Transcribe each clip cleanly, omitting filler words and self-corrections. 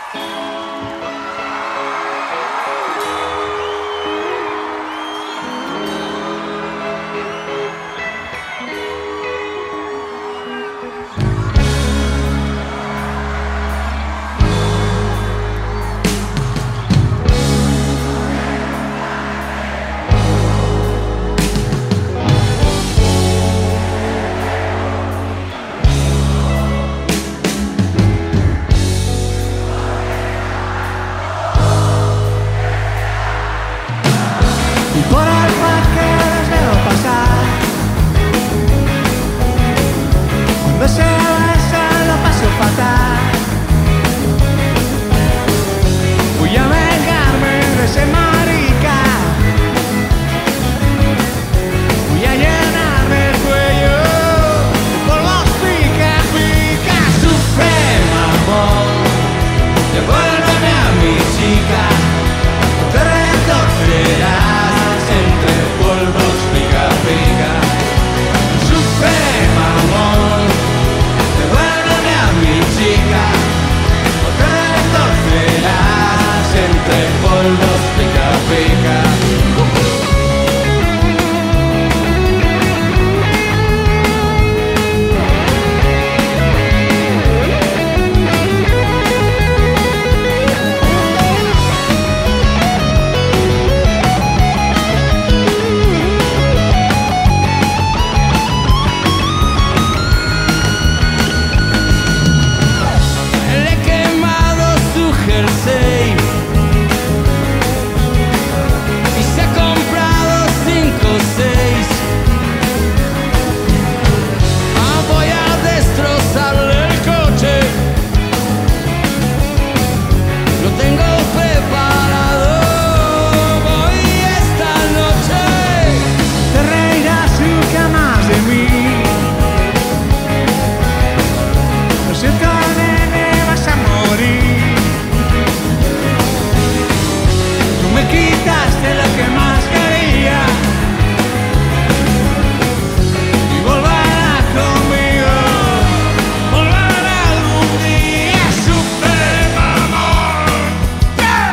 Y por el parque les veo pasar. Cuando se besan lo paso fatal. Voy a vengarme de ese marica. Voy a llenarme el cuello de polvos pica, pica. Sufre, mamón, devuélveme a mi chica. Te retorcerás entre polvos pica, pica. Sufre, mamón, devuélveme a mi chica. Te retorcerás entre polvos pica, pica. Y se ha comprado 5 o 6. Voy a destrozarle el coche. Lo tengo preparado. Voy esta noche. Te reirás nunca más de mí. Lo siento, nene, vas a morir. Me quitaste lo que más quería y volverá conmigo, volverá algún día. Sufre, mamón, yeah.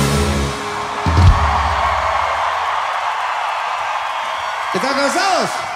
¿Están cansados?